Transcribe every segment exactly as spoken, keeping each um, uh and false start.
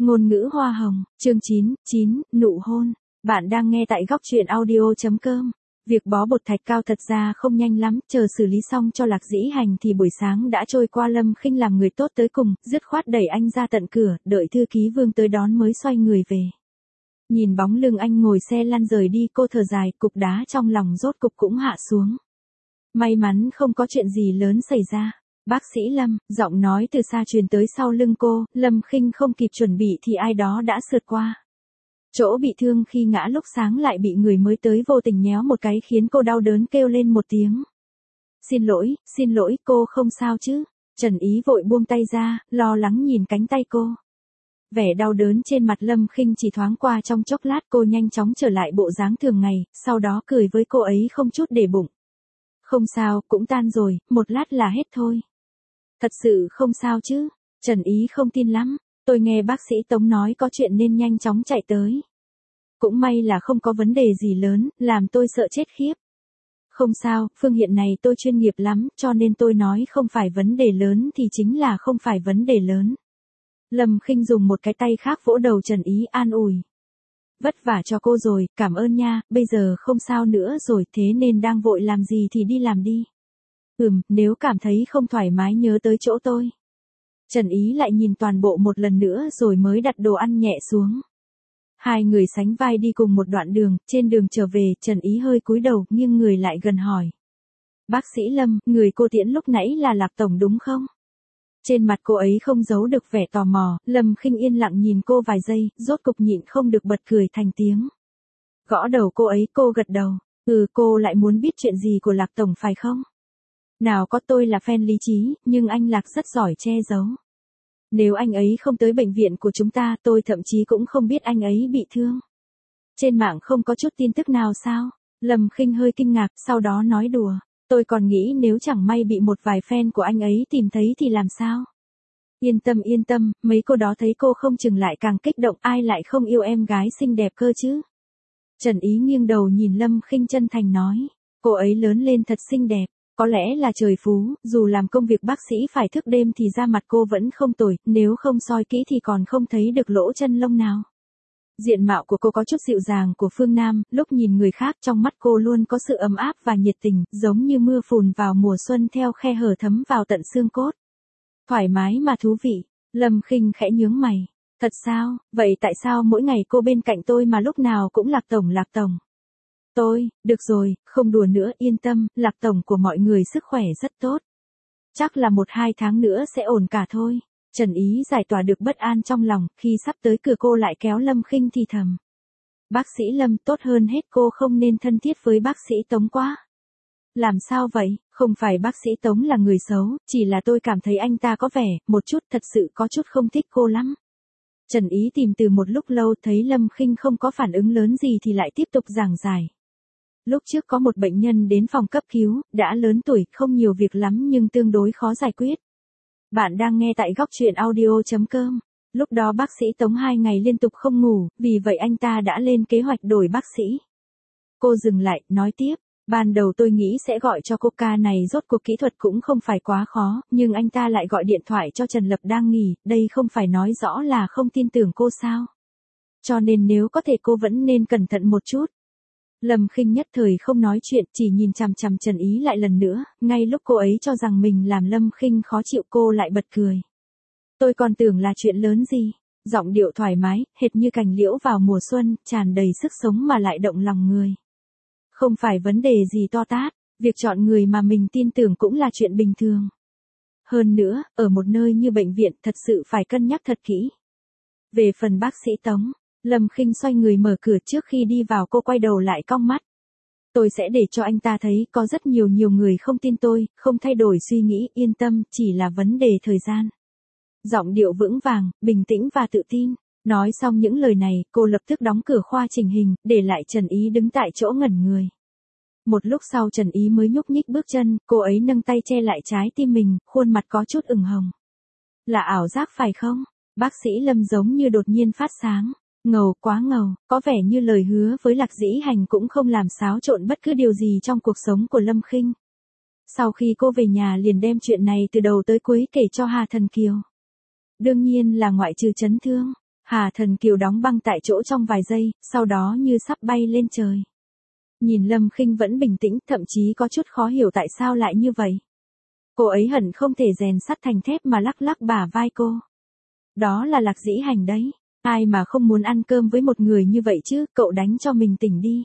Ngôn ngữ hoa hồng, chương chín, chín, nụ hôn. Bạn đang nghe tại góc truyện audio chấm com. Việc bó bột thạch cao thật ra không nhanh lắm, chờ xử lý xong cho Lạc Dĩ Hành thì buổi sáng đã trôi qua. Lâm Khinh làm người tốt tới cùng, dứt khoát đẩy anh ra tận cửa, đợi thư ký Vương tới đón mới xoay người về. Nhìn bóng lưng anh ngồi xe lăn rời đi, cô thở dài, cục đá trong lòng rốt cục cũng hạ xuống. May mắn không có chuyện gì lớn xảy ra. Bác sĩ Lâm, giọng nói từ xa truyền tới sau lưng cô. Lâm Khinh không kịp chuẩn bị thì ai đó đã sượt qua. Chỗ bị thương khi ngã lúc sáng lại bị người mới tới vô tình nhéo một cái khiến cô đau đớn kêu lên một tiếng. Xin lỗi, xin lỗi, cô không sao chứ? Trần Ý vội buông tay ra, lo lắng nhìn cánh tay cô. Vẻ đau đớn trên mặt Lâm Khinh chỉ thoáng qua trong chốc lát, cô nhanh chóng trở lại bộ dáng thường ngày, sau đó cười với cô ấy không chút để bụng. Không sao, cũng tan rồi, một lát là hết thôi. Thật sự không sao chứ? Trần Ý không tin lắm. Tôi nghe bác sĩ Tống nói có chuyện nên nhanh chóng chạy tới. Cũng may là không có vấn đề gì lớn, làm tôi sợ chết khiếp. Không sao, phương diện này tôi chuyên nghiệp lắm, cho nên tôi nói không phải vấn đề lớn thì chính là không phải vấn đề lớn. Lâm Khinh dùng một cái tay khác vỗ đầu Trần Ý an ủi. Vất vả cho cô rồi, cảm ơn nha, bây giờ không sao nữa rồi, thế nên đang vội làm gì thì đi làm đi. Ừm, nếu cảm thấy không thoải mái nhớ tới chỗ tôi. Trần Ý lại nhìn toàn bộ một lần nữa rồi mới đặt đồ ăn nhẹ xuống. Hai người sánh vai đi cùng một đoạn đường, trên đường trở về, Trần Ý hơi cúi đầu, nghiêng người lại gần hỏi. Bác sĩ Lâm, người cô tiễn lúc nãy là Lạc Tổng đúng không? Trên mặt cô ấy không giấu được vẻ tò mò, Lâm Khinh yên lặng nhìn cô vài giây, rốt cục nhịn không được bật cười thành tiếng. Gõ đầu cô ấy, cô gật đầu. Ừ, cô lại muốn biết chuyện gì của Lạc Tổng phải không? Nào có, tôi là fan lý trí, nhưng anh Lạc rất giỏi che giấu. Nếu anh ấy không tới bệnh viện của chúng ta, tôi thậm chí cũng không biết anh ấy bị thương. Trên mạng không có chút tin tức nào sao? Lâm Khinh hơi kinh ngạc, sau đó nói đùa. Tôi còn nghĩ nếu chẳng may bị một vài fan của anh ấy tìm thấy thì làm sao? Yên tâm yên tâm, mấy cô đó thấy cô không chừng lại càng kích động, ai lại không yêu em gái xinh đẹp cơ chứ? Trần Ý nghiêng đầu nhìn Lâm Khinh chân thành nói. Cô ấy lớn lên thật xinh đẹp. Có lẽ là trời phú, dù làm công việc bác sĩ phải thức đêm thì da mặt cô vẫn không tồi, nếu không soi kỹ thì còn không thấy được lỗ chân lông nào. Diện mạo của cô có chút dịu dàng của phương Nam, lúc nhìn người khác trong mắt cô luôn có sự ấm áp và nhiệt tình, giống như mưa phùn vào mùa xuân theo khe hở thấm vào tận xương cốt. Thoải mái mà thú vị. Lâm Khinh khẽ nhướng mày. Thật sao, vậy tại sao mỗi ngày cô bên cạnh tôi mà lúc nào cũng Lạc Tổng Lạc Tổng? Tôi, được rồi, không đùa nữa, yên tâm, Lạc Tổng của mọi người sức khỏe rất tốt. Chắc là một hai tháng nữa sẽ ổn cả thôi. Trần Ý giải tỏa được bất an trong lòng, khi sắp tới cửa cô lại kéo Lâm Khinh thì thầm. Bác sĩ Lâm, tốt hơn hết cô không nên thân thiết với bác sĩ Tống quá. Làm sao vậy, không phải bác sĩ Tống là người xấu, chỉ là tôi cảm thấy anh ta có vẻ, một chút thật sự có chút không thích cô lắm. Trần Ý tìm từ một lúc lâu thấy Lâm Khinh không có phản ứng lớn gì thì lại tiếp tục giảng giải. Lúc trước có một bệnh nhân đến phòng cấp cứu, đã lớn tuổi, không nhiều việc lắm nhưng tương đối khó giải quyết. Bạn đang nghe tại góc truyện audio chấm com. Lúc đó bác sĩ Tống hai ngày liên tục không ngủ, vì vậy anh ta đã lên kế hoạch đổi bác sĩ. Cô dừng lại, nói tiếp. Ban đầu tôi nghĩ sẽ gọi cho cô, ca này rốt cuộc kỹ thuật cũng không phải quá khó, nhưng anh ta lại gọi điện thoại cho Trần Lập đang nghỉ, đây không phải nói rõ là không tin tưởng cô sao. Cho nên nếu có thể cô vẫn nên cẩn thận một chút. Lâm Khinh nhất thời không nói chuyện, chỉ nhìn chằm chằm Trần Ý lại lần nữa, ngay lúc cô ấy cho rằng mình làm Lâm Khinh khó chịu cô lại bật cười. Tôi còn tưởng là chuyện lớn gì, giọng điệu thoải mái, hệt như cành liễu vào mùa xuân, tràn đầy sức sống mà lại động lòng người. Không phải vấn đề gì to tát, việc chọn người mà mình tin tưởng cũng là chuyện bình thường. Hơn nữa, ở một nơi như bệnh viện thật sự phải cân nhắc thật kỹ. Về phần bác sĩ Tống, Lâm Khinh xoay người mở cửa, trước khi đi vào cô quay đầu lại cong mắt. Tôi sẽ để cho anh ta thấy có rất nhiều nhiều người không tin tôi, không thay đổi suy nghĩ, yên tâm, chỉ là vấn đề thời gian. Giọng điệu vững vàng, bình tĩnh và tự tin. Nói xong những lời này, cô lập tức đóng cửa khoa chỉnh hình, để lại Trần Ý đứng tại chỗ ngẩn người. Một lúc sau Trần Ý mới nhúc nhích bước chân, cô ấy nâng tay che lại trái tim mình, khuôn mặt có chút ửng hồng. Là ảo giác phải không? Bác sĩ Lâm giống như đột nhiên phát sáng. Ngầu, quá ngầu, có vẻ như lời hứa với Lạc Dĩ Hành cũng không làm xáo trộn bất cứ điều gì trong cuộc sống của Lâm Khinh. Sau khi cô về nhà liền đem chuyện này từ đầu tới cuối kể cho Hà Thần Kiều. Đương nhiên là ngoại trừ chấn thương. Hà Thần Kiều đóng băng tại chỗ trong vài giây, sau đó như sắp bay lên trời. Nhìn Lâm Khinh vẫn bình tĩnh, thậm chí có chút khó hiểu tại sao lại như vậy. Cô ấy hận không thể rèn sắt thành thép mà lắc lắc bả vai cô. Đó là Lạc Dĩ Hành đấy. Ai mà không muốn ăn cơm với một người như vậy chứ, cậu đánh cho mình tỉnh đi.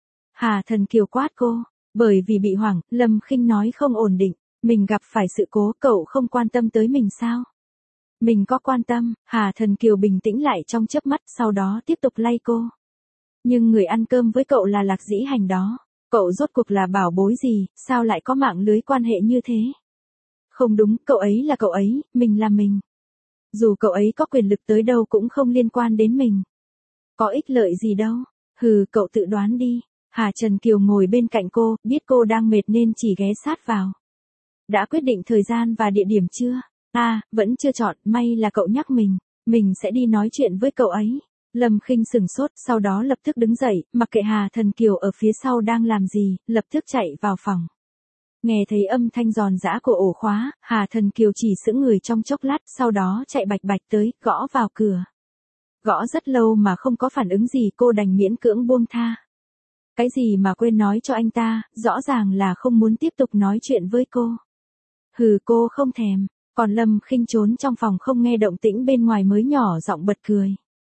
Hà Thần Kiều quát cô. Bởi vì bị hoảng, Lâm Khinh nói không ổn định. Mình gặp phải sự cố, cậu không quan tâm tới mình sao? Mình có quan tâm. Hà Thần Kiều bình tĩnh lại trong chớp mắt, sau đó tiếp tục lay cô. Nhưng người ăn cơm với cậu là Lạc Dĩ Hành đó. Cậu rốt cuộc là bảo bối gì, sao lại có mạng lưới quan hệ như thế? Không đúng, cậu ấy là cậu ấy, mình là mình. Dù cậu ấy có quyền lực tới đâu cũng không liên quan đến mình. Có ích lợi gì đâu. Hừ, cậu tự đoán đi. Hà Trần Kiều ngồi bên cạnh cô, biết cô đang mệt nên chỉ ghé sát vào. Đã quyết định thời gian và địa điểm chưa? À, vẫn chưa chọn, may là cậu nhắc mình. Mình sẽ đi nói chuyện với cậu ấy. Lâm Khinh sừng sốt, sau đó lập tức đứng dậy, mặc kệ Hà Thần Kiều ở phía sau đang làm gì, lập tức chạy vào phòng. Nghe thấy âm thanh giòn giã của ổ khóa, Hà Thần Kiều chỉ sững người trong chốc lát, sau đó chạy bạch bạch tới, gõ vào cửa. Gõ rất lâu mà không có phản ứng gì, cô đành miễn cưỡng buông tha. Cái gì mà quên nói cho anh ta, rõ ràng là không muốn tiếp tục nói chuyện với cô. Hừ, cô không thèm. Còn Lâm Khinh trốn trong phòng không nghe động tĩnh bên ngoài mới nhỏ giọng bật cười.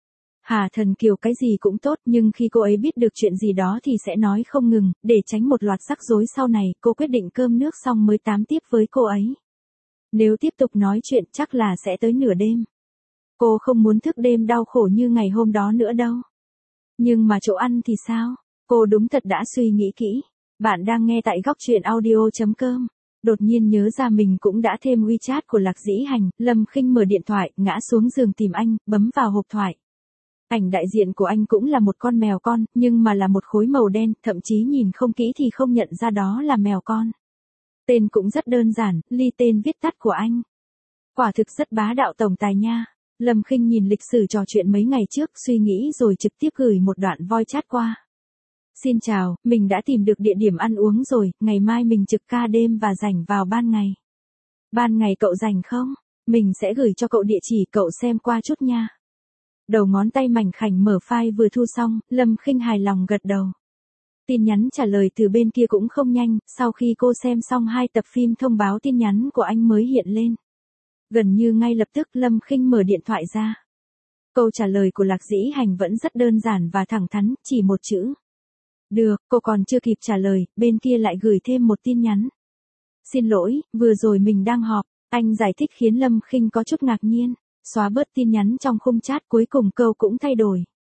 Hà Thần Kiều cái gì cũng tốt, nhưng khi cô ấy biết được chuyện gì đó thì sẽ nói không ngừng, để tránh một loạt rắc rối sau này, cô quyết định cơm nước xong mới tám tiếp với cô ấy. Nếu tiếp tục nói chuyện chắc là sẽ tới nửa đêm. Cô không muốn thức đêm đau khổ như ngày hôm đó nữa đâu. Nhưng mà chỗ ăn thì sao? Cô đúng thật đã suy nghĩ kỹ. Bạn đang nghe tại góc truyện audio chấm com. Đột nhiên nhớ ra mình cũng đã thêm WeChat của Lạc Dĩ Hành, Lâm Khinh mở điện thoại, ngã xuống giường tìm anh, bấm vào hộp thoại. Ảnh đại diện của anh cũng là một con mèo con, nhưng mà là một khối màu đen, thậm chí nhìn không kỹ thì không nhận ra đó là mèo con. Tên cũng rất đơn giản, Ly tên viết tắt của anh. Quả thực rất bá đạo tổng tài nha. Lâm Khinh nhìn lịch sử trò chuyện mấy ngày trước, suy nghĩ rồi trực tiếp gửi một đoạn voice chat qua. Xin chào, mình đã tìm được địa điểm ăn uống rồi, ngày mai mình trực ca đêm và rảnh vào ban ngày. Ban ngày cậu rảnh không? Mình sẽ gửi cho cậu địa chỉ, cậu xem qua chút nha. Đầu ngón tay mảnh khảnh mở file vừa thu xong, Lâm Khinh hài lòng gật đầu. Tin nhắn trả lời từ bên kia cũng không nhanh, sau khi cô xem xong hai tập phim thông báo tin nhắn của anh mới hiện lên. Gần như ngay lập tức Lâm Khinh mở điện thoại ra. Câu trả lời của Lạc Dĩ Hành vẫn rất đơn giản và thẳng thắn, chỉ một chữ. Được, cô còn chưa kịp trả lời, bên kia lại gửi thêm một tin nhắn. Xin lỗi, vừa rồi mình đang họp, anh giải thích khiến Lâm Khinh có chút ngạc nhiên. Xóa bớt tin nhắn trong khung chat, cuối cùng câu cũng thay đổi.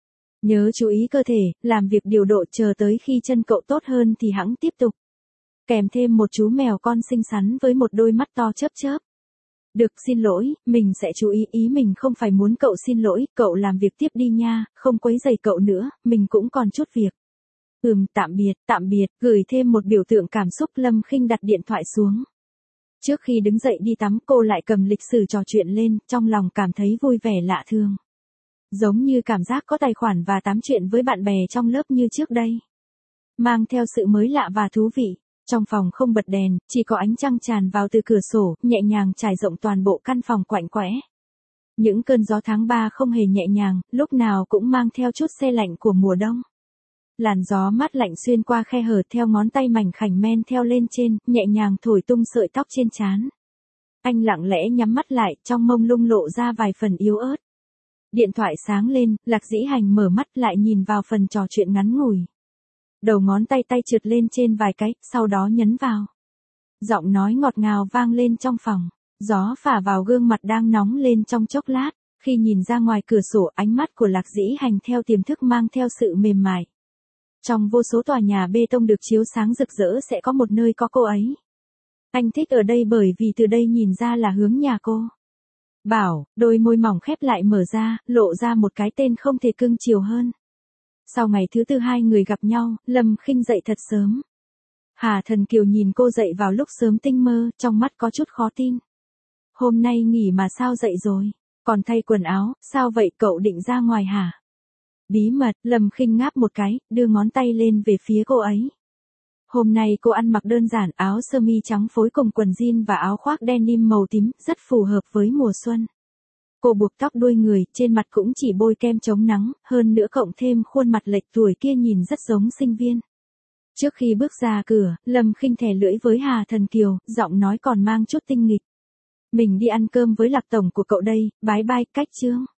Nhớ chú ý cơ thể, làm việc điều độ, chờ tới khi chân cậu tốt hơn thì hẵng tiếp tục. Kèm thêm một chú mèo con xinh xắn với một đôi mắt to chớp chớp. Được, xin lỗi, mình sẽ chú ý, ý mình không phải muốn cậu xin lỗi, cậu làm việc tiếp đi nha, không quấy rầy cậu nữa, mình cũng còn chút việc. Ừm, tạm biệt, tạm biệt, gửi thêm một biểu tượng cảm xúc. Lâm Khinh đặt điện thoại xuống. Trước khi đứng dậy đi tắm, cô lại cầm lịch sử trò chuyện lên, trong lòng cảm thấy vui vẻ lạ thường. Giống như cảm giác có tài khoản và tám chuyện với bạn bè trong lớp như trước đây. Mang theo sự mới lạ và thú vị. Trong phòng không bật đèn, chỉ có ánh trăng tràn vào từ cửa sổ, nhẹ nhàng trải rộng toàn bộ căn phòng quạnh quẽ. Những cơn gió tháng ba không hề nhẹ nhàng, lúc nào cũng mang theo chút se lạnh của mùa đông. Làn gió mát lạnh xuyên qua khe hở theo ngón tay mảnh khảnh men theo lên trên, nhẹ nhàng thổi tung sợi tóc trên trán. Anh lặng lẽ nhắm mắt lại, trong mông lung lộ ra vài phần yếu ớt. Điện thoại sáng lên, Lạc Dĩ Hành mở mắt lại nhìn vào phần trò chuyện ngắn ngủi. Đầu ngón tay tay trượt lên trên vài cái, sau đó nhấn vào. Giọng nói ngọt ngào vang lên trong phòng. Gió phả vào gương mặt đang nóng lên trong chốc lát. Khi nhìn ra ngoài cửa sổ, ánh mắt của Lạc Dĩ Hành theo tiềm thức mang theo sự mềm mại. Trong vô số tòa nhà bê tông được chiếu sáng rực rỡ sẽ có một nơi có cô ấy. Anh thích ở đây bởi vì từ đây nhìn ra là hướng nhà cô. Bảo, đôi môi mỏng khép lại mở ra, lộ ra một cái tên không thể cưng chiều hơn. Sau ngày thứ tư hai người gặp nhau, Lâm Khinh dậy thật sớm. Hà Thần Kiều nhìn cô dậy vào lúc sớm tinh mơ, trong mắt có chút khó tin. Hôm nay nghỉ mà sao dậy rồi? Còn thay quần áo, sao vậy, cậu định ra ngoài hả? Bí mật, Lâm Khinh ngáp một cái, đưa ngón tay lên về phía cô ấy. Hôm nay cô ăn mặc đơn giản, áo sơ mi trắng phối cùng quần jean và áo khoác denim màu tím, rất phù hợp với mùa xuân. Cô buộc tóc đuôi người, trên mặt cũng chỉ bôi kem chống nắng, hơn nữa cộng thêm khuôn mặt lệch tuổi kia nhìn rất giống sinh viên. Trước khi bước ra cửa, Lâm Khinh thè lưỡi với Hà Thần Kiều, giọng nói còn mang chút tinh nghịch. Mình đi ăn cơm với Lạc tổng của cậu đây, bái bai, cách chương.